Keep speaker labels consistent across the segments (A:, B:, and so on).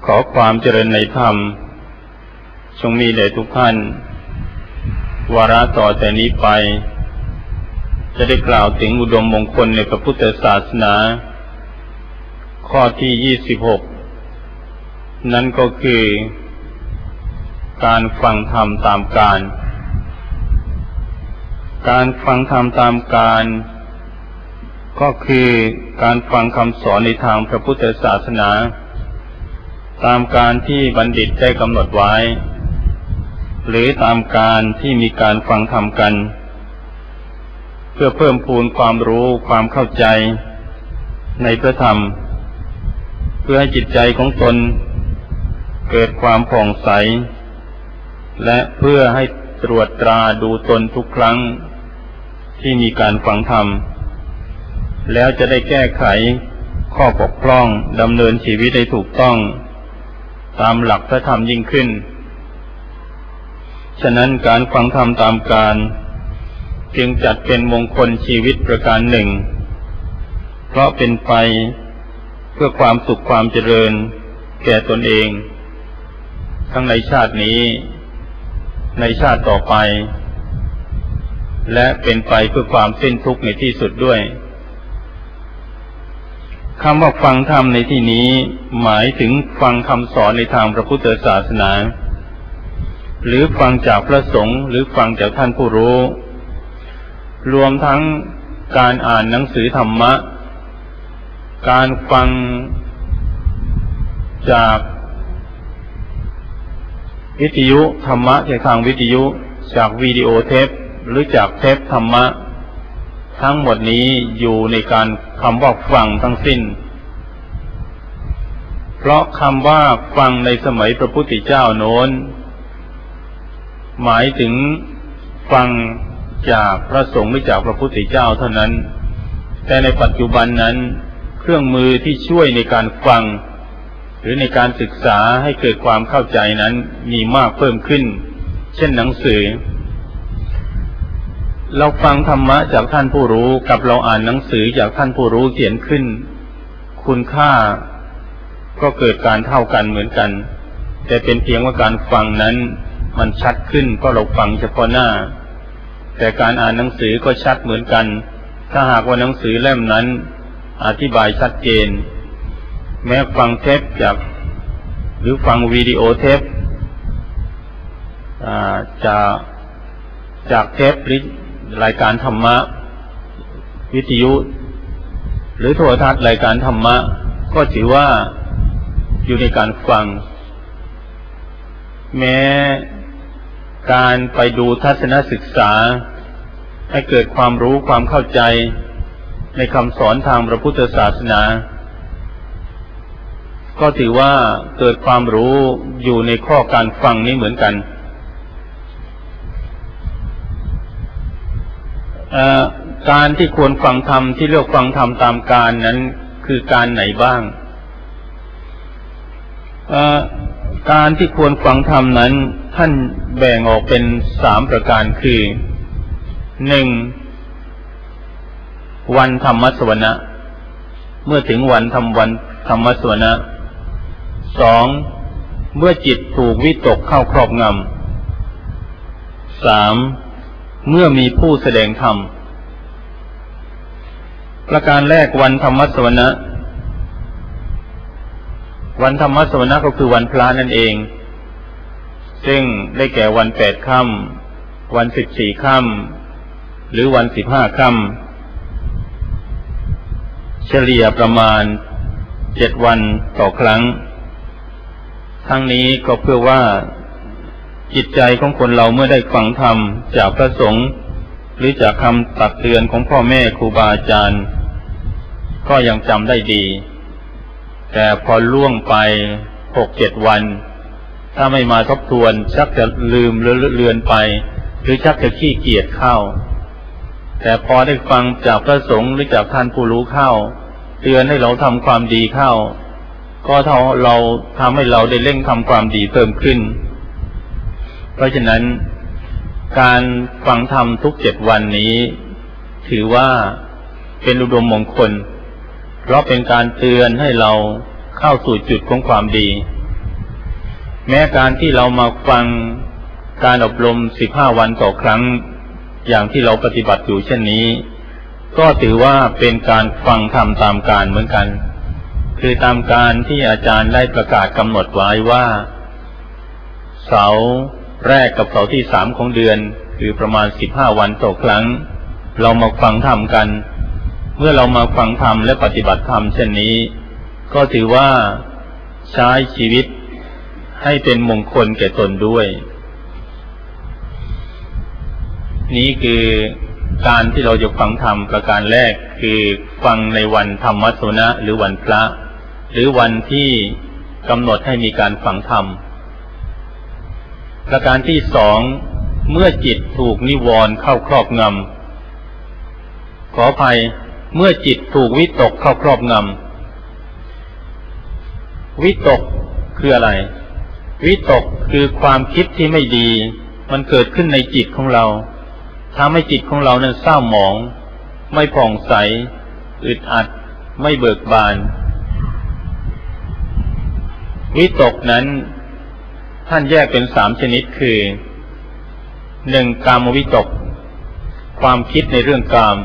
A: ขอความเจริญในธรรมจงมีแด่ทุกท่านวาระต่อแต่นี้ไปจะได้กล่าวถึงอุดมมงคลในพระพุทธศาสนาข้อที่26นั่นก็คือการฟังธรรมตามกาลการฟังธรรมตามกาลก็คือการฟังคำสอนในทางพระพุทธศาสนาตามการที่บัณฑิตได้กำหนดไว้หรือตามการที่มีการฟังธรรมกันเพื่อเพิ่มพูนความรู้ความเข้าใจในพระธรรมเพื่อให้จิตใจของตนเกิดความผ่องใสและเพื่อให้ตรวจตราดูตนทุกครั้งที่มีการฟังธรรมแล้วจะได้แก้ไขข้อบกพร่องดำเนินชีวิตให้ถูกต้องตามหลักพระธรรมยิ่งขึ้นฉะนั้นการฟังธรรมตามกาลจึงจัดเป็นมงคลชีวิตประการหนึ่งเพราะเป็นไปเพื่อความสุขความเจริญแก่ตนเองทั้งในชาตินี้ในชาติต่อไปและเป็นไปเพื่อความสิ้นทุกข์ในที่สุดด้วยคำว่าฟังธรรมในที่นี้หมายถึงฟังคำสอนในทางพระพุทธศาสนาหรือฟังจากพระสงฆ์หรือฟังจากท่านผู้รู้รวมทั้งการอ่านหนังสือธรรมะการฟังจากวิทยุธรรมะจากทางวิทยุจากวิดีโอเทปหรือจากเทปธรรมะทั้งหมดนี้อยู่ในการคำว่าฟังทั้งสิ้นเพราะคำว่าฟังในสมัยพระพุทธเจ้าโน้นหมายถึงฟังจากพระสงฆ์หรือจากพระพุทธเจ้าเท่านั้นแต่ในปัจจุบันนั้นเครื่องมือที่ช่วยในการฟังหรือในการศึกษาให้เกิดความเข้าใจนั้นมีมากเพิ่มขึ้นเช่นหนังสือเราฟังธรรมะจากท่านผู้รู้กับเราอ่านหนังสือจากท่านผู้รู้เขียนขึ้นคุณค่าก็เกิดการเท่ากันเหมือนกันแต่เป็นเพียงว่าการฟังนั้นมันชัดขึ้นเพราะเราฟังเฉพาะหน้าแต่การอ่านหนังสือก็ชัดเหมือนกันถ้าหากว่าหนังสือเล่มนั้นอธิบายชัดเจนแม้ฟังเทปหรือฟังวิดีโอเทปจากเทปหรือรายการธรรมะวิทยุหรือโทรทัศน์รายการธรรมะก็ถือว่าอยู่ในการฟังแม้การไปดูทัศนศึกษาให้เกิดความรู้ความเข้าใจในคำสอนทางพระพุทธศาสนาก็ถือว่าเกิดความรู้อยู่ในข้อการฟังนี้เหมือนกันการที่ควรฟังธรรมที่เรียกฟังธรรมตามกาลนั้นคือการไหนบ้างการที่ควรฟังธรรมนั้นท่านแบ่งออกเป็น3ประการคือ 1. วันธรรมสวนะเมื่อถึงวันธรรมสวนะ 2. เมื่อจิตถูกวิตกเข้าครอบงำ 3. เมื่อมีผู้แสดงธรรมประการแรกวันธรรมสวนะวันธรรมสวนะก็คือวันพระนั่นเองซึ่งได้แก่วัน8ค่ำวัน14ค่ำหรือวัน15ค่ำเฉลี่ยประมาณ7วันต่อครั้งทั้งนี้ก็เพื่อว่าจิตใจของคนเราเมื่อได้ฟังธรรมจากพระสงฆ์หรือจากคำตักเตือนของพ่อแม่ครูบาอาจารย์ก็ยังจำได้ดีแต่พอล่วงไป 6-7 วันถ้าไม่มาทบทวนชักจะลืมเลือนไปหรือชักจะขี้เกียจเข้าแต่พอได้ฟังจากพระสงฆ์หรือจากท่านผู้รู้เข้าเตือนให้เราทำความดีเข้าก็เราทำให้เราได้เร่งทำความดีเพิ่มขึ้นเพราะฉะนั้นการฟังธรรมทุก7 วันนี้ถือว่าเป็นอุดมมงคลเพราะเป็นการเตือนให้เราเข้าสู่จุดของความดีแม้การที่เรามาฟังการอบรม15 วันต่อครั้งอย่างที่เราปฏิบัติอยู่เช่นนี้ก็ถือว่าเป็นการฟังธรรมตามการเหมือนกันคือตามการที่อาจารย์ได้ประกาศกำหนดไว้ว่าเสาร์แรกกับเสาร์ที่3ของเดือนคือประมาณ15 วันต่อครั้งเรามาฟังธรรมกันเมื่อเรามาฟังธรรมและปฏิบัติธรรมเช่นนี้ก็ถือว่าใช้ชีวิตให้เป็นมงคลแก่ตนด้วยนี้คือการที่เราจะฟังธรรมประการแรกคือฟังในวันธรรมสวนะหรือวันพระหรือวันที่กำหนดให้มีการฟังธรรมประการที่สองเมื่อจิตถูกนิวรณ์เข้าครอบงำขออภัยเมื่อจิตถูกวิตกเข้าครอบงำวิตกคืออะไรวิตกคือความคิดที่ไม่ดีมันเกิดขึ้นในจิตของเราทำให้จิตของเรานั้นเศร้าหมองไม่ผ่องใสอึดอัดไม่เบิกบานวิตกนั้นท่านแยกเป็น3 ชนิดคือ 1. กามวิตกความคิดในเรื่องกาม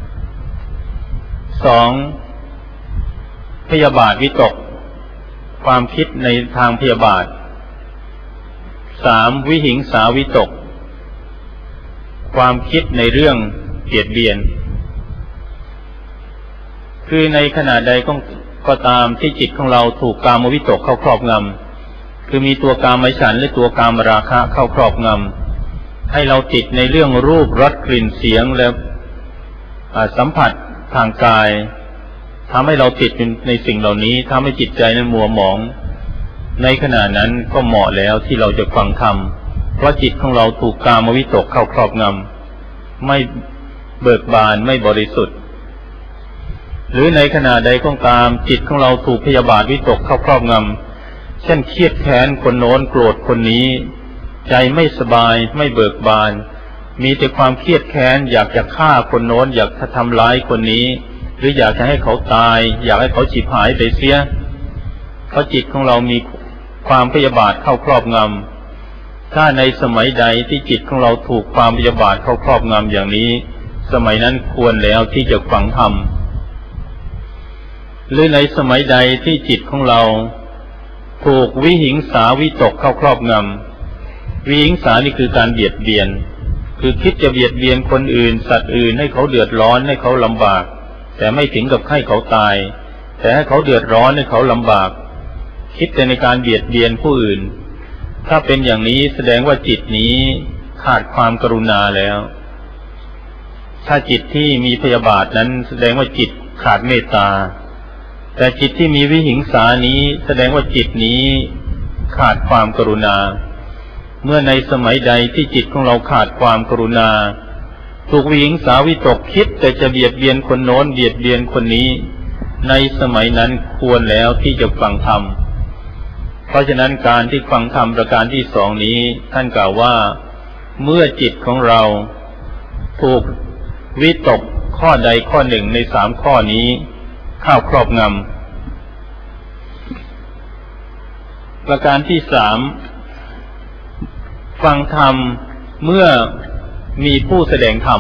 A: 2. พยาบาทวิตกความคิดในทางพยาบาท 3. วิหิงสาวิตกความคิดในเรื่องเบียดเบียนคือในขณะใดก็ตามที่จิตของเราถูกกามวิตกเข้าครอบงำคือมีตัวกามฉันท์และตัวกามราคะเข้าครอบงำให้เราติดในเรื่องรูปรสกลิ่นเสียงและสัมผัสทางกายทำให้เราติดในสิ่งเหล่านี้ทำให้จิตใจนั้นมัวหมองในขณะนั้นก็เหมาะแล้วที่เราจะฟังธรรมเพราะจิตของเราถูกกามวิตกเข้าครอบงำไม่เบิกบานไม่บริสุทธิ์หรือในขณะใดก็ตามจิตของเราถูกพยาบาทวิตกเข้าครอบงำเช่นเครียดแค้นคนโน้นโกรธคนนี้ใจไม่สบายไม่เบิกบานมีแต่ความเครียดแค้นอยากจะฆ่าคนโน้นอยากจะทำร้ายคนนี้หรืออยากจะให้เขาตายอยากให้เขาฉิบหายไปเสียเพราะจิตของเรามีความพยาบาทเข้าครอบงำถ้าในสมัยใดที่จิตของเราถูกความพยาบาทเข้าครอบงำอย่างนี้สมัยนั้นควรแล้วที่จะฟังธรรมหรือในสมัยใดที่จิตของเราถูกวิหิงสาวิตกเข้าครอบงำวิหิงสานี่คือการเบียดเบียนคือคิดจะเบียดเบียนคนอื่นสัตว์อื่นให้เขาเดือดร้อนให้เขาลำบากแต่ไม่ถึงกับให้เขาตายแต่ให้เขาเดือดร้อนให้เขาลำบากคิดแต่ในการเบียดเบียนผู้อื่นถ้าเป็นอย่างนี้แสดงว่าจิตนี้ขาดความกรุณาแล้วถ้าจิตที่มีพยาบาทนั้นแสดงว่าจิตขาดเมตตาแต่จิตที่มีวิหิงสานี้แสดงว่าจิตนี้ขาดความกรุณาเมื่อในสมัยใดที่จิตของเราขาดความกรุณาถูกวิหิงสาวิตกคิดแต่จะเบียดเบียนคนโน้นเบียดเบียนคนนี้ในสมัยนั้นควรแล้วที่จะฟังธรรมเพราะฉะนั้นการที่ฟังธรรมประการที่สองนี้ท่านกล่าวว่าเมื่อจิตของเราถูกวิตกข้อใดข้อหนึ่งใน3 ข้อนี้เข้าครอบงำประการที่3ฟังธรรมเมื่อมีผู้แสดงธรรม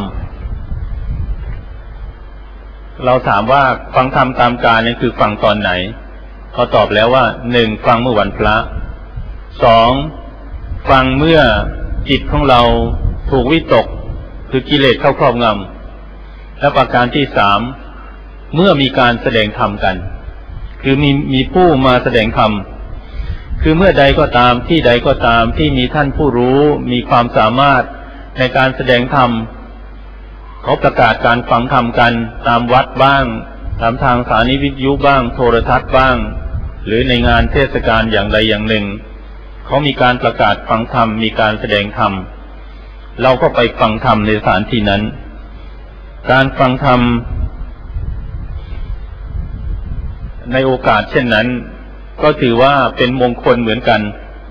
A: เราถามว่าฟังธรรมตามกาลนี่คือฟังตอนไหนเขาตอบแล้วว่า 1. ฟังเมื่อวันพระ 2. ฟังเมื่อจิตของเราถูกวิตกคือกิเลสเข้าครอบงำและประการที่3เมื่อมีการแสดงธรรมกันคือมีผู้มาแสดงธรรมคือเมื่อใดก็ตามที่ใดก็ตามที่มีท่านผู้รู้มีความสามารถในการแสดงธรรมเขาประกาศการฟังธรรมกันตามวัดบ้างตามทางสถานีวิทยุบ้างโทรทัศน์บ้างหรือในงานเทศกาลอย่างใดอย่างหนึ่งเขามีการประกาศฟังธรรมมีการแสดงธรรมเราก็ไปฟังธรรมในสถานที่นั้นการฟังธรรมในโอกาสเช่นนั้นก็ถือว่าเป็นมงคลเหมือนกัน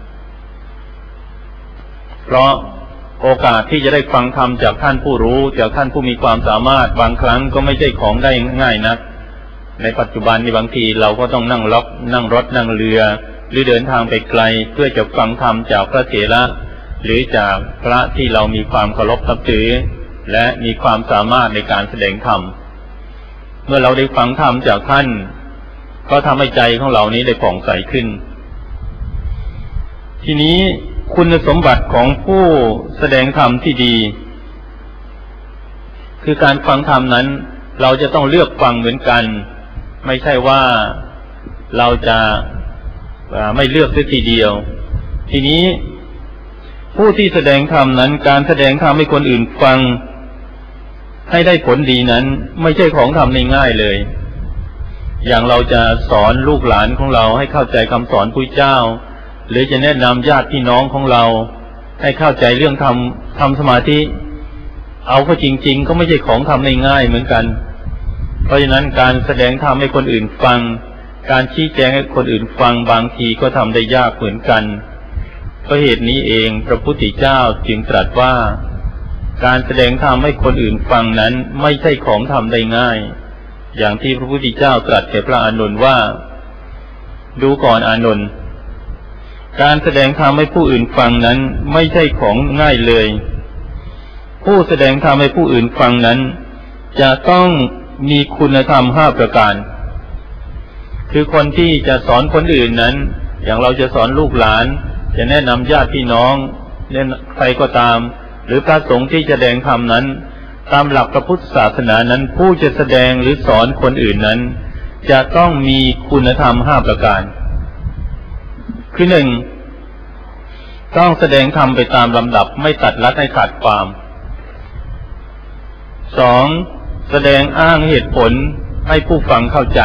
A: เพราะโอกาสที่จะได้ฟังธรรมจากท่านผู้รู้จากท่านผู้มีความสามารถบางครั้งก็ไม่ใช่ของได้ง่ายนักในปัจจุบันในบางทีเราก็ต้องนั่งรถนั่งเรือหรือเดินทางไปไกลเพื่อจะฟังธรรมจากพระเถระหรือจากพระที่เรามีความเคารพนับถือและมีความสามารถในการแสดงธรรมเมื่อเราได้ฟังธรรมจากท่านก็ทำให้ใจของเรานี้ได้ผ่องใสขึ้นทีนี้คุณสมบัติของผู้แสดงธรรมที่ดีคือการฟังธรรมนั้นเราจะต้องเลือกฟังเหมือนกันไม่ใช่ว่าเราจะไม่เลือกเสียทีเดียวทีนี้ผู้ที่แสดงธรรมนั้นการแสดงธรรมให้คนอื่นฟังให้ได้ผลดีนั้นไม่ใช่ของทำง่ายๆเลยอย่างเราจะสอนลูกหลานของเราให้เข้าใจคำสอนพุทธเจ้าหรือจะแนะนำญาติพี่น้องของเราให้เข้าใจเรื่องทำสมาธิเอาเข้าจริงๆก็ไม่ใช่ของทำง่ายๆเหมือนกันเพราะฉะนั้นการแสดงธรรมให้คนอื่นฟังการชี้แจงให้คนอื่นฟังบางทีก็ทำได้ยากเหมือนกันเพราะเหตุนี้เองพระพุทธเจ้าจึงตรัสว่าการแสดงธรรมให้คนอื่นฟังนั้นไม่ใช่ของทำได้ง่ายอย่างที่พระพุทธเจ้าตรัสแก่พระอานนท์ว่าดูก่อนอานนท์การแสดงธรรมให้ผู้อื่นฟังนั้นไม่ใช่ของง่ายเลยผู้แสดงธรรมให้ผู้อื่นฟังนั้นจะต้องมีคุณธรรม5ประการคือคนที่จะสอนคนอื่นนั้นอย่างเราจะสอนลูกหลานจะแนะนำญาติพี่น้องใครก็ตามหรือพระสงฆ์ที่จะแสดงธรรมนั้นตามหลักพระพุทธศาสนานั้นผู้จะแสดงหรือสอนคนอื่นนั้นจะต้องมีคุณธรรม5ประการคือ1ต้องแสดงธรรมไปตามลำดับไม่ตัดลัดให้ขาดความ2แสดงอ้างเหตุผลให้ผู้ฟังเข้าใจ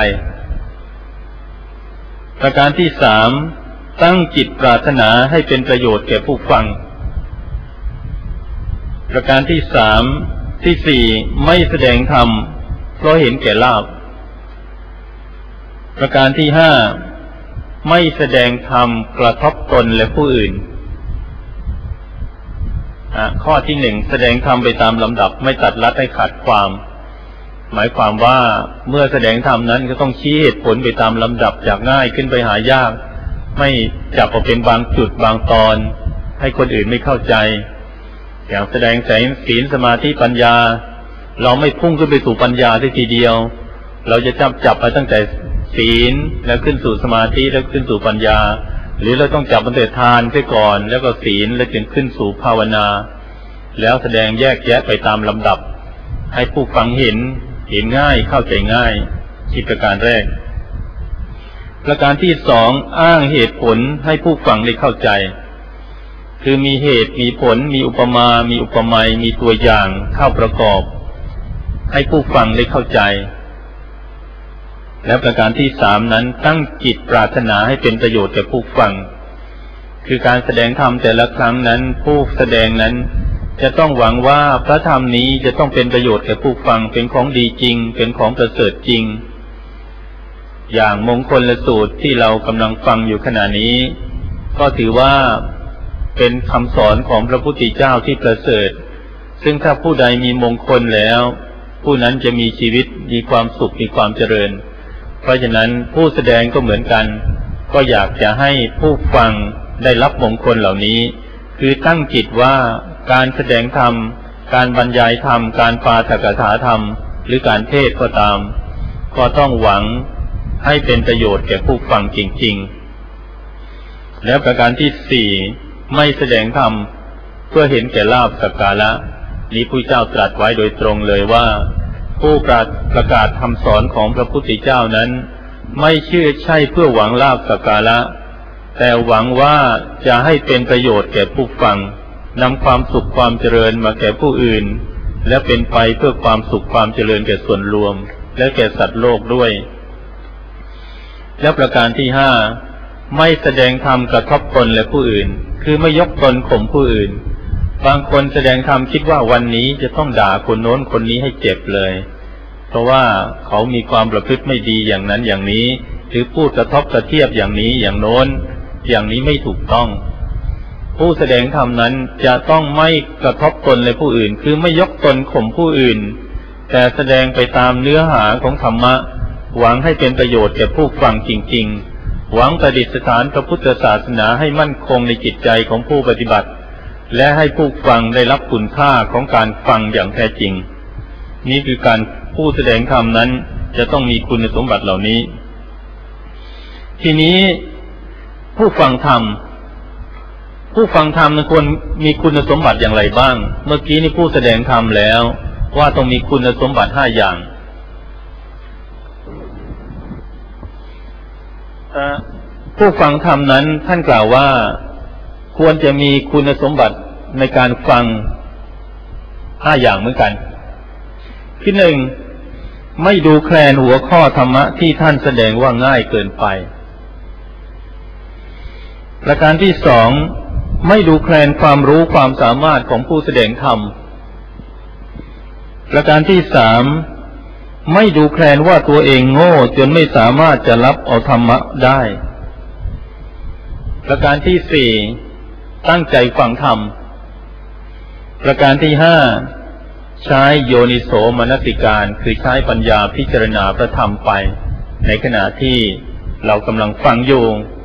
A: ประการที่3ตั้งจิตปรารถนาให้เป็นประโยชน์แก่ผู้ฟังประการที่4ไม่แสดงธรรมเพราะเห็นแก่ลาภประการที่5ไม่แสดงธรรมกระทบตนและผู้อื่นข้อที่1แสดงธรรมไปตามลำดับไม่ตัดลัดให้ขาดความหมายความว่าเมื่อแสดงธรรมนั้นก็ต้องชี้เหตุผลไปตามลำดับจากง่ายขึ้นไปหายากไม่จับเอาเป็นบางจุดบางตอนให้คนอื่นไม่เข้าใจอย่างแสดงศีลสมาธิปัญญาเราไม่พุ่งขึ้นไปสู่ปัญญาทีเดียวเราจะจับไปตั้งแต่ศีลแล้วขึ้นสู่สมาธิแล้วขึ้นสู่ปัญญาหรือเราต้องจับตั้งแต่ทานเสียก่อนแล้วก็ศีลแล้วจึงขึ้นสู่ภาวนาแล้วแสดงแยกแยะไปตามลำดับให้ผู้ฟังเห็นง่ายเข้าใจง่ายที่ประการแรกประการที่2อ้างเหตุผลให้ผู้ฟังได้เข้าใจคือมีเหตุมีผลมีอุปมามีอุปไมยมีตัวอย่างเข้าประกอบให้ผู้ฟังได้เข้าใจและประการที่3นั้นตั้งจิตปรารถนาให้เป็นประโยชน์แก่ผู้ฟังคือการแสดงธรรมแต่ละครั้งนั้นผู้แสดงนั้นจะต้องหวังว่าพระธรรมนี้จะต้องเป็นประโยชน์แก่ผู้ฟังเป็นของดีจริงเป็นของประเสริฐจริงอย่างมงคลสูตรที่เรากำลังฟังอยู่ขณะนี้ก็ถือว่าเป็นคำสอนของพระพุทธเจ้าที่ประเสริฐซึ่งถ้าผู้ใดมีมงคลแล้วผู้นั้นจะมีชีวิตมีความสุขมีความเจริญเพราะฉะนั้นผู้แสดงก็เหมือนกันก็อยากจะให้ผู้ฟังได้รับมงคลเหล่านี้คือตั้งจิตว่าการแสดงธรรมการบรรยายธรรมการปาฐกถาธรรมหรือการเทศก็ตามก็ต้องหวังให้เป็นประโยชน์แก่ผู้ฟังจริงๆและประการที่4ไม่แสดงธรรมเพื่อเห็นแก่ลาภสักการะนี้พระเจ้าตรัสไว้โดยตรงเลยว่าผู้ประกาศคำสอนของพระพุทธเจ้านั้นไม่ใช่เพื่อหวังลาภสักการะแต่หวังว่าจะให้เป็นประโยชน์แก่ผู้ฟังนำความสุขความเจริญมาแก่ผู้อื่นและเป็นไปเพื่อความสุขความเจริญแก่ส่วนรวมและแก่สัตว์โลกด้วยและประการที่5ไม่แสดงธรรมกระทบตนและผู้อื่นคือไม่ยกตนข่มผู้อื่นบางคนแสดงธรรมคิดว่าวันนี้จะต้องด่าคนโน้นคนนี้ให้เจ็บเลยเพราะว่าเขามีความประพฤติไม่ดีอย่างนั้นอย่างนี้หรือพูดกระทบกระเทียบอย่างนี้อย่างโน้นอย่างนี้ไม่ถูกต้องผู้แสดงธรรมนั้นจะต้องไม่กระทบตนและผู้อื่นคือไม่ยกตนข่มผู้อื่นแต่แสดงไปตามเนื้อหาของธรรมะหวังให้เป็นประโยชน์แก่ผู้ฟังจริงๆหวังประดิษฐานพระพุทธศาสนาให้มั่นคงในจิตใจของผู้ปฏิบัติและให้ผู้ฟังได้รับคุณค่าของการฟังอย่างแท้จริงนี่คือการผู้แสดงธรรมนั้นจะต้องมีคุณสมบัติเหล่านี้ทีนี้ผู้ฟังธรรมควรมีคุณสมบัติอย่างไรบ้างเมื่อกี้นี่ผู้แสดงธรรมแล้วว่าต้องมีคุณสมบัติ5อย่างผู้ฟังธรรมนั้นท่านกล่าวว่าควรจะมีคุณสมบัติในการฟัง5อย่างเหมือนกันที่หนึ่งไม่ดูแคลนหัวข้อธรรมะที่ท่านแสดงว่าง่ายเกินไปประการที่สองไม่ดูแคลนความรู้ความสามารถของผู้แสดงธรรมประการที่สามไม่ดูแคลนว่าตัวเองโง่จนไม่สามารถจะรับเอาธรรมะได้ประการที่สี่ตั้งใจฟังธรรมประการที่ห้าใช้โยนิโสมนสิการคือใช้ปัญญาพิจารณาพระธรรมไปในขณะที่เรากำลังฟังอยู่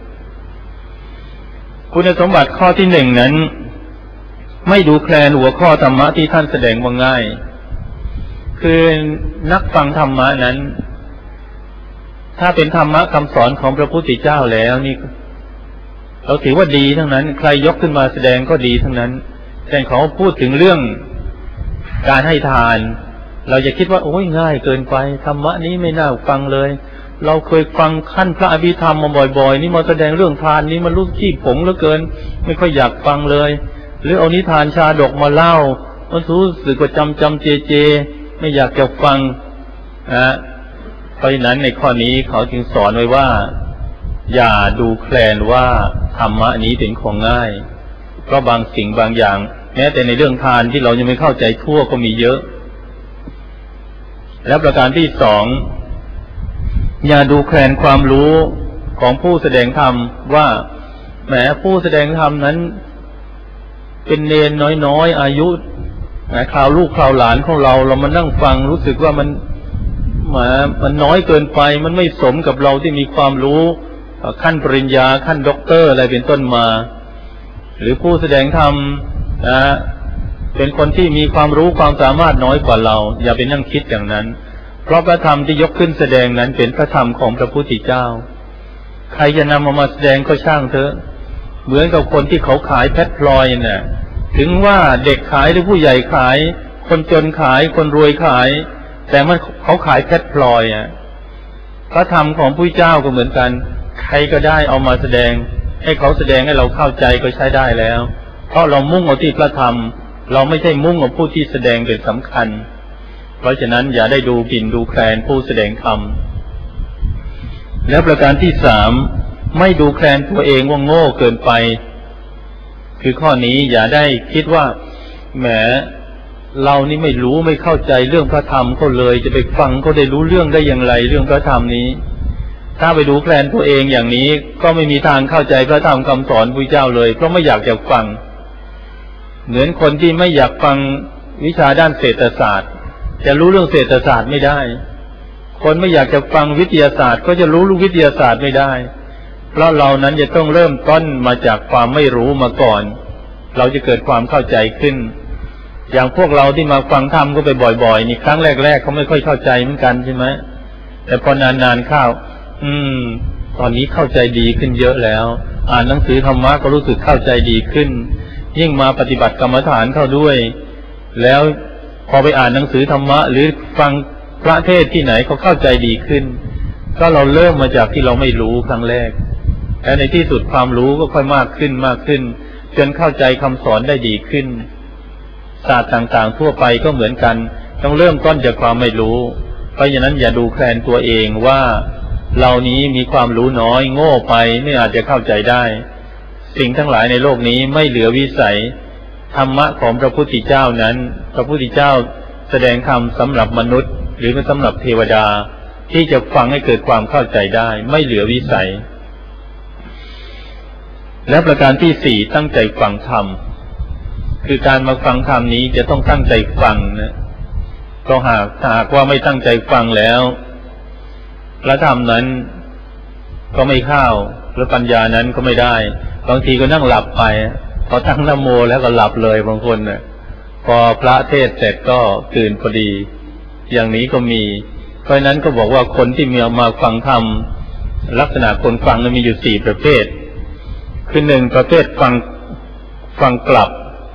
A: คุณสมบัติข้อที่หนึ่งนั้นไม่ดูแคลนหัวข้อธรรมะที่ท่านแสดงว่าง่ายคือนักฟังธรรมะนั้นถ้าเป็นธรรมะคำสอนของพระพุทธเจ้าแล้วนี่เราถือว่าดีทั้งนั้นใครยกขึ้นมาแสดงก็ดีทั้งนั้นแต่เขาพูดถึงเรื่องการให้ทานเราจะคิดว่าโอ้ยง่ายเกินไปธรรมะนี้ไม่น่าฟังเลยเราเคยฟังขั้นพระอภิธรรมมาบ่อยๆนี่มาแสดงเรื่องทานนี้มันรู้ขี้ผงเหลือเกินไม่ค่อยอยากฟังเลยหรือเอานิทานชาดกมาเล่ามันรู้สึกว่าจำเจไม่อยากจะฟังเพราะฉะนั้นในข้อนี้เขาจึงสอนไว้ว่าอย่าดูแคลนว่าธรรมะนี้เป็นของง่ายเพราะบางสิ่งบางอย่างแม้แต่ในเรื่องทานที่เรายังไม่เข้าใจทั่วก็มีเยอะและประการที่สองอย่าดูแคลนความรู้ของผู้แสดงธรรมว่าแหมผู้แสดงธรรมนั้นเป็นเนรน้อยๆอายุคราวลูกคราวหลานของเรามานั่งฟังรู้สึกว่ามันน้อยเกินไปมันไม่สมกับเราที่มีความรู้ขั้นปริญญาขั้นด็อกเตอร์อะไรเป็นต้นมาหรือผู้แสดงธรรมเป็นคนที่มีความรู้ความสามารถน้อยกว่าเราอย่าไปนั่งคิดอย่างนั้นเพราะพระธรรมที่ยกขึ้นแสดงนั้นเป็นพระธรรมของพระพุทธเจ้าใครจะนำมาแสดงก็ช่างเถอะเหมือนกับคนที่เขาขายเพชรพลอยเนี่ยถึงว่าเด็กขายหรือผู้ใหญ่ขายคนจนขายคนรวยขายแต่เขาขายเพชรพลอยพระธรรมของพระเจ้าก็เหมือนกันใครก็ได้เอามาแสดงให้เขาแสดงให้เราเข้าใจก็ใช้ได้แล้วเพราะเรามุ่งเอาที่พระธรรมเราไม่ใช่มุ่งเอาผู้ที่แสดงเป็นสำคัญเพราะฉะนั้นอย่าได้ดูหมิ่นดูแคลนผู้แสดงธรรมและประการที่สามไม่ดูแคลนตัวเองว่าโง่เกินไปคือข้อนี้อย่าได้คิดว่าแหมเรานี่ไม่รู้ไม่เข้าใจเรื่องพระธรรมเขาเลยจะไปฟังเขาได้รู้เรื่องได้อย่างไรเรื่องพระธรรมนี้ถ้าไปดูแคลนตัวเองอย่างนี้ก็ไม่มีทางเข้าใจพระธรรมคำสอนพระเจ้าเลยเพราะไม่อยากจะฟังเหมือนคนที่ไม่อยากฟังวิชาด้านเศรษฐศาสตร์จะรู้เรื่องเศรษฐศาสตร์ไม่ได้คนไม่อยากจะฟังวิทยาศาสตร์ก็จะรู้วิทยาศาสตร์ไม่ได้เพราะเรานั้นจะต้องเริ่มต้นมาจากความไม่รู้มาก่อนเราจะเกิดความเข้าใจขึ้นอย่างพวกเราที่มาฟังธรรมก็ไปบ่อยๆนี่ครั้งแรกๆเขาไม่ค่อยเข้าใจเหมือนกันใช่ไหมแต่พอนานๆเข้าตอนนี้เข้าใจดีขึ้นเยอะแล้วอ่านหนังสือธรรมะก็รู้สึกเข้าใจดีขึ้นยิ่งมาปฏิบัติกรรมฐานเข้าด้วยแล้วพอไปอ่านหนังสือธรรมะหรือฟังพระเทศน์ที่ไหนเขาเข้าใจดีขึ้นก็เราเริ่มมาจากที่เราไม่รู้ครั้งแรกและในที่สุดความรู้ก็ค่อยมากขึ้นจนเข้าใจคำสอนได้ดีขึ้นศาสตร์ต่างๆทั่วไปก็เหมือนกันต้องเริ่มต้นจากความไม่รู้เพราะฉะนั้นอย่าดูแคลนตัวเองว่าเรานี้มีความรู้น้อยโง่ไปไม่อาจจะเข้าใจได้สิ่งทั้งหลายในโลกนี้ไม่เหลือวิสัยธรรมะของพระพุทธเจ้านั้นพระพุทธเจ้าแสดงธรรมสำหรับมนุษย์หรือสำหรับเทวดาที่จะฟังให้เกิดความเข้าใจได้ไม่เหลือวิสัยและประการที่สี่ตั้งใจฟังธรรมคือการมาฟังธรรมนี้จะต้องตั้งใจฟังนะเพราะหากว่าไม่ตั้งใจฟังแล้วพระธรรมนั้นก็ไม่เข้าแล้วปัญญานั้นก็ไม่ได้บางทีก็นั่งหลับไปพอตั้งนะโมแล้วก็หลับเลยบางคนเนี่ยพอพระเทศเสร็จก็ตื่นพอดีอย่างนี้ก็มีเพราะนั้นก็บอกว่าคนที่มีมาฟังธรรมลักษณะคนฟังมีอยู่4ประเภทคือ1ประเภทฟังกลับ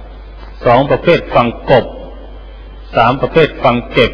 A: 2ประเภทฟังกบ3ประเภทฟังเก็บ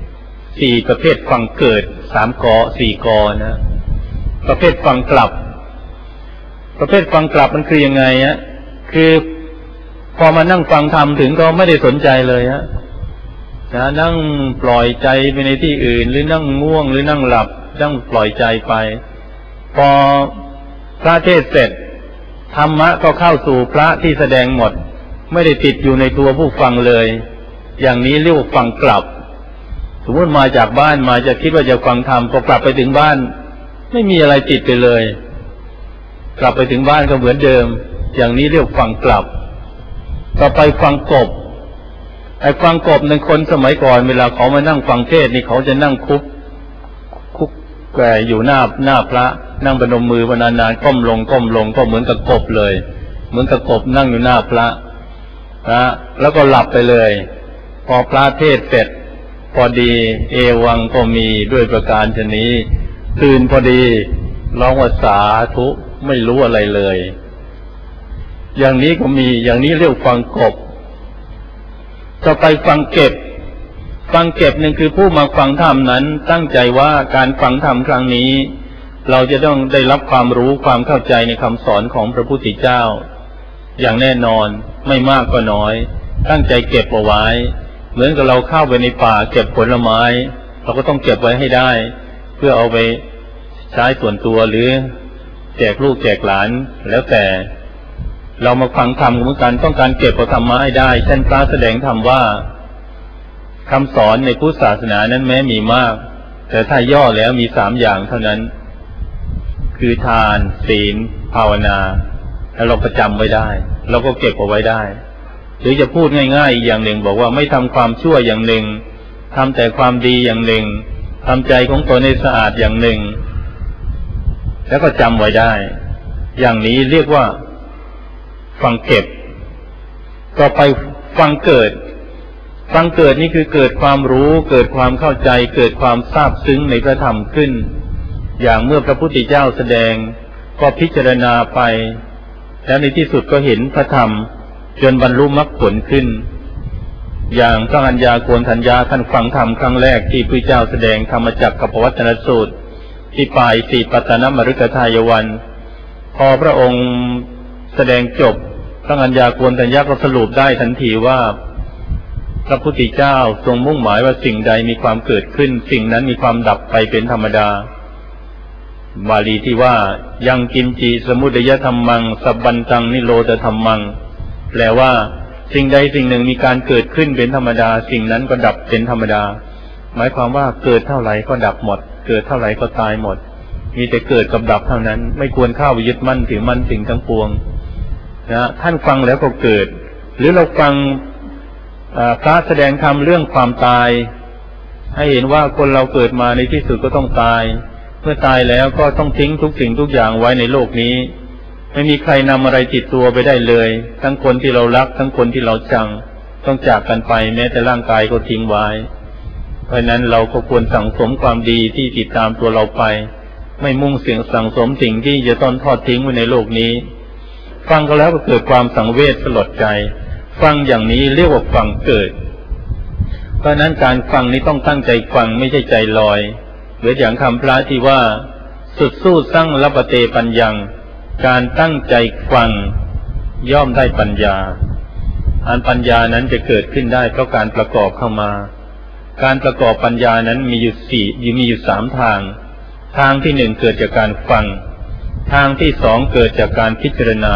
A: 4ประเภทฟังเกิด3กอ4กอนะประเภทฟังกลับประเภทฟังกลับมันคือยังไงฮะคือพอมานั่งฟังธรรมถึงก็ไม่ได้สนใจเลยฮะนั่งปล่อยใจไปในที่อื่นหรือนั่งง่วงหรือนั่งหลับนั่งปล่อยใจไปพอพระเทศเสร็จธรรมะก็เข้าสู่พระที่แสดงหมดไม่ได้ติดอยู่ในตัวผู้ฟังเลยอย่างนี้เรียกว่าฟังกลับสมมติมาจากบ้านมาจะคิดว่าจะฟังธรรมพอกลับไปถึงบ้านไม่มีอะไรติดไปเลยกลับไปถึงบ้านก็เหมือนเดิมอย่างนี้เรียกฟังกลับต่อไปฟังกบไอ้ฟังกบในคนสมัยก่อนเวลาเขามานั่งฟังเทศน์นี่เขาจะนั่งคุกแก่อยู่หน้าพระนั่งประนมมือนานๆก้มลงก็เหมือนกับกบเลยเหมือนกับกบนั่งอยู่หน้าพระนะแล้วก็หลับไปเลยพอพระเทศน์เสร็จพอดีเอวังก็มีด้วยประการชนี้ตื่นพอดีร้องว่าสาธุไม่รู้อะไรเลยอย่างนี้ก็มีอย่างนี้เรียกฟังกบต่อไปฟังเก็บนึงคือผู้มาฟังธรรมนั้นตั้งใจว่าการฟังธรรมครั้งนี้เราจะต้องได้รับความรู้ความเข้าใจในคำสอนของพระพุทธเจ้าอย่างแน่นอนไม่มากก็น้อยตั้งใจเก็บเอาไว้เหมือนกับเราเข้าไปในป่าเก็บผลไม้เราก็ต้องเก็บไว้ให้ได้เพื่อเอาไปใช้ส่วนตัวหรือแจกลูกแจกหลานแล้วแต่เรามาฟังธรรมเหมือนกันต้องการเก็บเอาธรรมะให้ได้เช่นพระแสดงธรรมว่าคำสอนในพุทธศาสนานั้นแม้มีมากแต่ถ้าย่อแล้วมี3อย่างเท่านั้นคือทานศีลภาวนาแล้วเราประจำไว้ได้เราก็เก็บเอาไว้ได้หรือจะพูดง่ายๆอีกอย่างหนึ่งบอกว่าไม่ทำความชั่วอย่างหนึ่งทำแต่ความดีอย่างหนึ่งทำใจของตนให้สะอาดอย่างหนึ่งแล้วก็จำไว้ได้อย่างนี้เรียกว่าฟังเก็บต่อไปฟังเกิดนี่คือเกิดความรู้เกิดความเข้าใจเกิดความซาบซึ้งในพระธรรมขึ้นอย่างเมื่อพระพุทธเจ้าแสดงก็พิจารณาไปแล้วในที่สุดก็เห็นพระธรรมจนบรรลุมรรคผลขึ้นอย่างพระอัญญาโกณฑัญญาท่านฟังธรรมครั้งแรกที่พระเจ้าแสดงธรรมจักรกับปวัตตนสูตรที่ปลายสีปัตตนมฤคทายวันพอพระองค์แสดงจบพระอัญญาโกณฑัญญาก็สรุปได้ทันทีว่าพระพุทธเจ้าทรงมุ่งหมายว่าสิ่งใดมีความเกิดขึ้นสิ่งนั้นมีความดับไปเป็นธรรมดาบาลีที่ว่ายังกิมจิสมุทัยธรรมังสัพพันตังนิโรธธรรมังแปลว่าสิ่งใดสิ่งหนึ่งมีการเกิดขึ้นเป็นธรรมดาสิ่งนั้นก็ดับเป็นธรรมดาหมายความว่าเกิดเท่าไหร่ก็ดับหมดเกิดเท่าไหร่ก็ตายหมดมีแต่เกิดกับดับเท่านั้นไม่ควรเข้าไปยึดมั่นถือมั่นสิ่งทั้งปวงนะท่านฟังแล้วก็เกิดหรือเราฟังพระแสดงธรรมเรื่องความตายให้เห็นว่าคนเราเกิดมาในที่สุดก็ต้องตายเมื่อตายแล้วก็ต้องทิ้งทุกสิ่งทุกอย่างไว้ในโลกนี้ไม่มีใครนำอะไรติดตัวไปได้เลยทั้งคนที่เรารักทั้งคนที่เราชังต้องจากกันไปแม้แต่ร่างกายก็ทิ้งไว้เพราะนั้นเราก็ควรสั่งสมความดีที่ติดตามตัวเราไปไม่มุ่งเสี่ยงสั่งสมสิ่งที่จะต้องทอดทิ้งไว้ในโลกนี้ฟังก็แล้วก็เกิดความสังเวชสลดใจฟังอย่างนี้เรียกว่าฟังเกิดเพราะนั้นการฟังนี้ต้องตั้งใจฟังไม่ใช่ใจลอยเหมือนอย่างคำพระที่ว่าสุดสู้สร้างละปเตปัญญังการตั้งใจฟังย่อมได้ปัญญาอันปัญญานั้นจะเกิดขึ้นได้เพราะการประกอบเข้ามาการประกอบปัญญานั้นมีอยู่3ทางที่1เกิดจากการฟังทางที่2เกิดจากการพิจารณา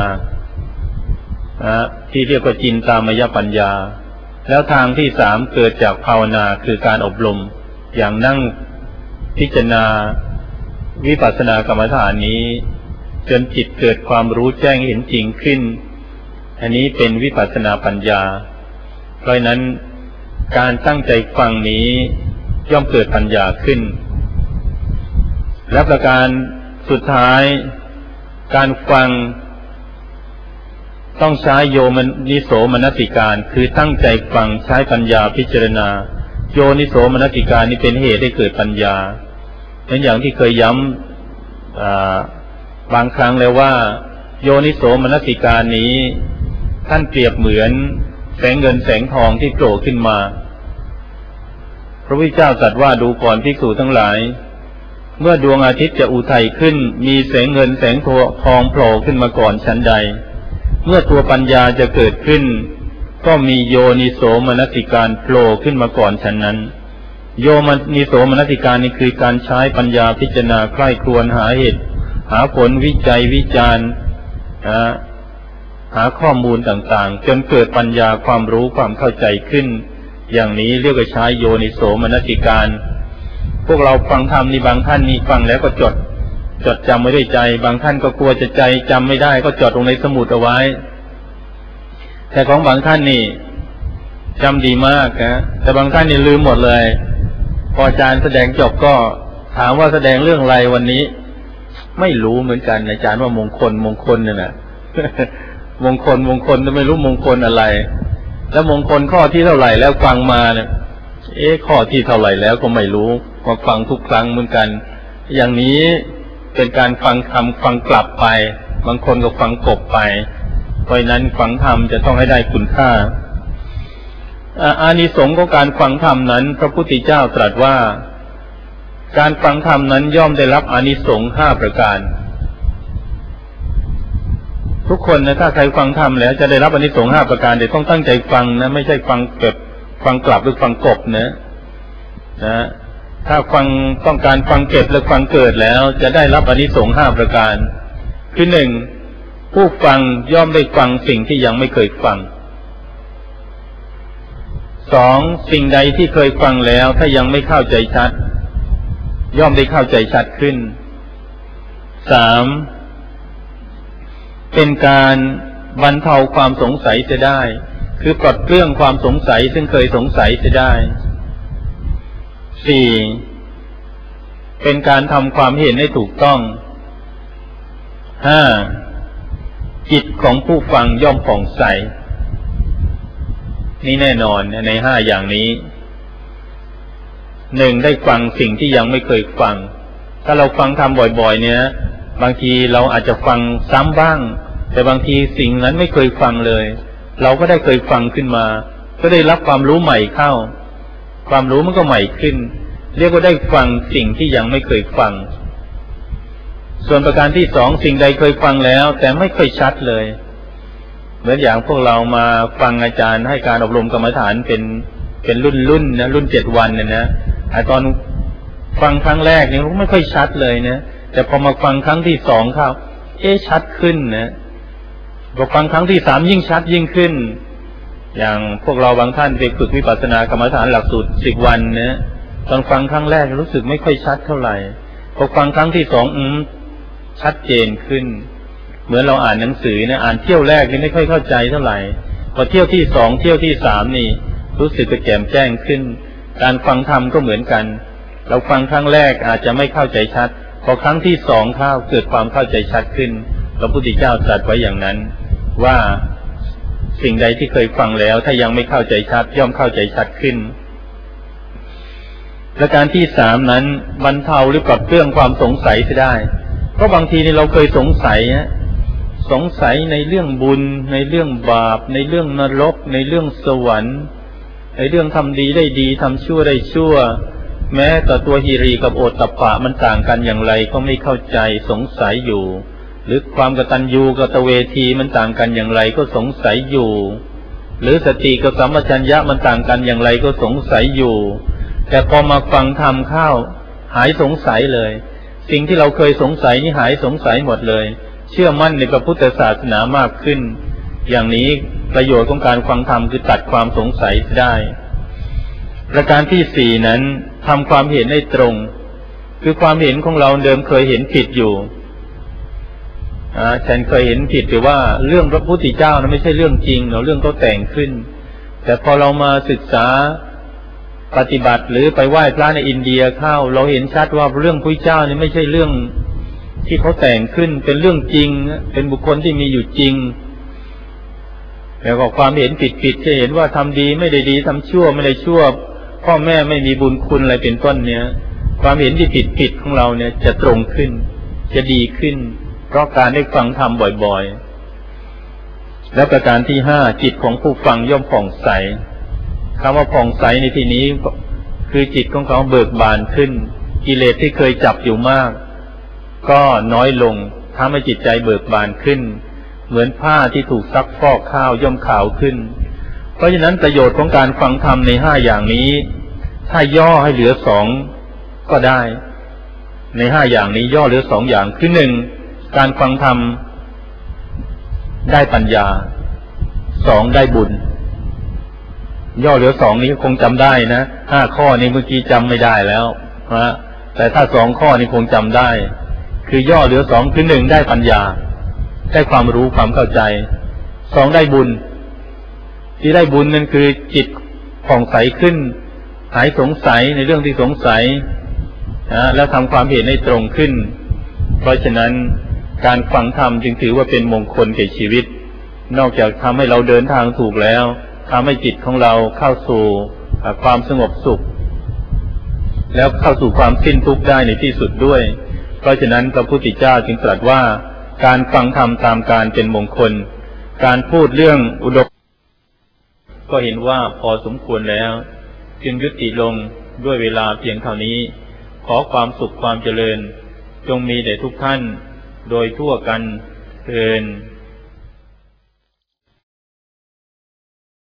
A: ที่เรียกว่าจินตามยปัญญาแล้วทางที่3เกิดจากภาวนาคือการอบรมอย่างนั่งพิจารณาวิปัสสนากรรมฐานนี้จนจิตเกิดความรู้แจ้งเห็นจริงขึ้นอันนี้เป็นวิปัสสนาปัญญาเพราะนั้นการตั้งใจฟังนี้ย่อมเกิดปัญญาขึ้นและประการสุดท้ายการฟังต้องใช้โยนิโสมนสิการคือตั้งใจฟังใช้ปัญญาพิจารณาโยนิโสมนสิการนี้เป็นเหตุให้เกิดปัญญาเป็นอย่างที่เคยย้ำบางครั้งแล้วว่าโยนิโสมนสิการนี้ท่านเปรียบเหมือนแสงเงินแสงทองที่โผล่ขึ้นมาพระพุทธเจ้าตรัสว่าดูก่อนภิกษุทั้งหลายเมื่อดวงอาทิตย์จะอุทัยขึ้นมีแสงเงินแสงทองโผล่ขึ้นมาก่อนชั้นใดเมื่อตัวปัญญาจะเกิดขึ้นก็มีโยนิโสมนสิการโผล่ขึ้นมาก่อนชั้นนั้นโยนิโสมนสิการนี่คือการใช้ปัญญาพิจารณาใคร่ครวญหาเหตุหาผลวิจัยวิจารณ์หาข้อมูลต่างๆจนเกิดปัญญาความรู้ความเข้าใจขึ้นอย่างนี้เรียกว่าใช้โยนิโสมนสิการพวกเราฟังธรรมนี่บางท่านนี่ฟังแล้วก็จดจำไว้ด้วยใจบางท่านก็กลัวจะใจจำไม่ได้ก็จดลงในสมุดเอาไว้แต่ของบางท่านนี่จำดีมากนะแต่บางท่านนี่ลืมหมดเลยพออาจารย์แสดงจบก็ถามว่าแสดงเรื่องอะไรวันนี้ไม่รู้เหมือนกันอาจารย์ว่ามงคลเนี่ยนะ มงคลแต่ไม่รู้มงคลอะไรแล้วมงคลข้อที่เท่าไหร่แล้วฟังมาเนี่ยข้อที่เท่าไหร่แล้วก็ไม่รู้มาฟังทุกครั้งเหมือนกันอย่างนี้เป็นการฟังธรรมฟังกลับไปบางคนก็ฟังกบไปเพราะนั้นฟังธรรมจะต้องให้ได้คุณค่าอานิสงส์ของการฟังธรรมนั้นพระพุทธเจ้าตรัสว่าการฟังธรรมนั้นย่อมได้รับอานิสงส์5ประการทุกคนนะถ้าใครฟังธรรมแล้วจะได้รับอานิสงส์5ประการแต่ต้องตั้งใจฟังนะไม่ใช่ฟังแบบฟังกลับหรือฟังกบนะถ้าฟังต้องการฟังเก็บหรือฟังเกิดแล้วจะได้รับอานิสงส์5ประการคือ1ผู้ฟังย่อมได้ฟังสิ่งที่ยังไม่เคยฟัง2สิ่งใดที่เคยฟังแล้วถ้ายังไม่เข้าใจชัดย่อมได้เข้าใจชัดขึ้น3เป็นการบรรเทาความสงสัยเสียได้คือปลดเปลื้องความสงสัยซึ่งเคยสงสัยเสียได้4เป็นการทำความเห็นให้ถูกต้อง5จิตของผู้ฟังย่อมผ่องใสนี่แน่นอนใน5อย่างนี้1ได้ฟังสิ่งที่ยังไม่เคยฟังถ้าเราฟังธรรมบ่อยๆเนี่ยบางทีเราอาจจะฟังซ้ำบ้างแต่บางทีสิ่งนั้นไม่เคยฟังเลยเราก็ได้เคยฟังขึ้นมาก็ได้รับความรู้ใหม่เข้าความรู้มันก็ใหม่ขึ้นเรียกว่าได้ฟังสิ่งที่ยังไม่เคยฟังส่วนประการที่2สิ่งใดเคยฟังแล้วแต่ไม่ค่อยชัดเลยเหมือนอย่างพวกเรามาฟังอาจารย์ให้การอบรมกรรมฐานเป็นรุ่นนะรุ่น7 วันนะตอนฟังครั้งแรกเนี่ยไม่ค่อยชัดเลยนะแต่พอมาฟังครั้งที่2ครับชัดขึ้นนะพอฟังครั้งที่3ยิ่งชัดยิ่งขึ้นอย่างพวกเราบางท่านไปฝึกวิปัสสนากรรมฐานหลักสูตร10 วันนะตอนฟังครั้งแรกรู้สึกไม่ค่อยชัดเท่าไหร่พอฟังครั้งที่2ชัดเจนขึ้นเหมือนเราอ่านหนังสือนะอ่านเที่ยวแรกนี่ไม่ค่อยเข้าใจเท่าไหร่พอเที่ยวที่2เที่ยวที่3นี่รู้สึกกระแจ่มแจ้งขึ้นการฟังธรรมก็เหมือนกันเราฟังครั้งแรกอาจจะไม่เข้าใจชัดพอครั้งที่2เข้าเกิดความเข้าใจชัดขึ้นพระพุทธเจ้าตรัสไว้อย่างนั้นว่าสิ่งใดที่เคยฟังแล้วถ้ายังไม่เข้าใจชัดย่อมเข้าใจชัดขึ้นประการที่3นั้นบรรเทาหรือปลดเปลื้องความสงสัยเสียได้เพราะบางทีนี่เราเคยสงสัยในเรื่องบุญในเรื่องบาปในเรื่องนรกในเรื่องสวรรค์ในเรื่องทำดีได้ดีทำชั่วได้ชั่วแม้แต่ตัวหิริกับโอตตัปปะมันต่างกันอย่างไรก็ไม่เข้าใจสงสัยอยู่หรือความกตัญญูกตเวทีมันต่างกันอย่างไรก็สงสัยอยู่หรือสติกับสัมปชัญญะมันต่างกันอย่างไรก็สงสัยอยู่แต่พอมาฟังธรรมเข้าหายสงสัยเลยสิ่งที่เราเคยสงสัยนี่หายสงสัยหมดเลยเชื่อมั่นในพระพุทธศาสนามากขึ้นอย่างนี้ประโยชน์ของการฟังธรรมคือตัดความสงสัยได้ประการที่4นั้นทำความเห็นให้ตรงคือความเห็นของเราเดิมเคยเห็นผิดอยู่ฉันเคยเห็นผิดแต่ว่าเรื่องพระพุทธเจ้านะไม่ใช่เรื่องจริงเรื่องเขาแต่งขึ้นแต่พอเรามาศึกษาปฏิบัติหรือไปไหว้พระในอินเดียเข้าเราเห็นชัดว่าเรื่องพระพุทธเจ้านี่ไม่ใช่เรื่องที่เขาแต่งขึ้นเป็นเรื่องจริงเป็นบุคคลที่มีอยู่จริงแล้วก็ความเห็นผิดจะเห็นว่าทำดีไม่ได้ดีทำชั่วไม่ได้ชั่วพ่อแม่ไม่มีบุญคุณอะไรเป็นต้นเนี่ยความเห็นที่ผิดของเราเนี่ยจะตรงขึ้นจะดีขึ้นเพราะการได้ฟังธรรมบ่อยๆและประการที่ห้าจิตของผู้ฟังย่อมผ่องใสคำว่าผ่องใสในที่นี้คือจิตของเขาเบิกบานขึ้นกิเลสที่เคยจับอยู่มากก็น้อยลงทำให้จิตใจเบิกบานขึ้นเหมือนผ้าที่ถูกซักฟอกข้าวย่อมขาวขึ้นเพราะฉะนั้นประโยชน์ของการฟังธรรมในห้าอย่างนี้ถ้าย่อให้เหลือสองก็ได้ในห้าอย่างนี้ย่อเหลือสองอย่างคือหนึ่งการฟังธรรมได้ปัญญาสองได้บุญย่อเหลือสองนี้คงจำได้นะห้าข้อนี้เมื่อกี้จำไม่ได้แล้วนะแต่ถ้าสองข้อนี้คงจำได้คือย่อเหลือสองคือหนึ่งได้ปัญญาได้ความรู้ความเข้าใจสองได้บุญที่ได้บุญนั่นคือจิตผ่องใสขึ้นหายสงสัยในเรื่องที่สงสัยนะแล้วทำความเห็นให้ตรงขึ้นเพราะฉะนั้นการฟังธรรมจึงถือว่าเป็นมงคลแก่ชีวิตนอกจากทำให้เราเดินทางถูกแล้วทำให้จิตของเราเข้าสู่ความสงบสุขแล้วเข้าสู่ความสิ้นทุกข์ได้ในที่สุดด้วยเพราะฉะนั้นพระพุทธเจ้าจึงตรัสว่าการฟังธรรมตามการเป็นมงคลการพูดเรื่องอุดมก็เห็นว่าพอสมควรแล้วจึงยุติลงด้วยเวลาเพียงเท่านี้ขอความสุขความเจริญจงมีแด่ทุกท่านโดยทั่วกันเทอญ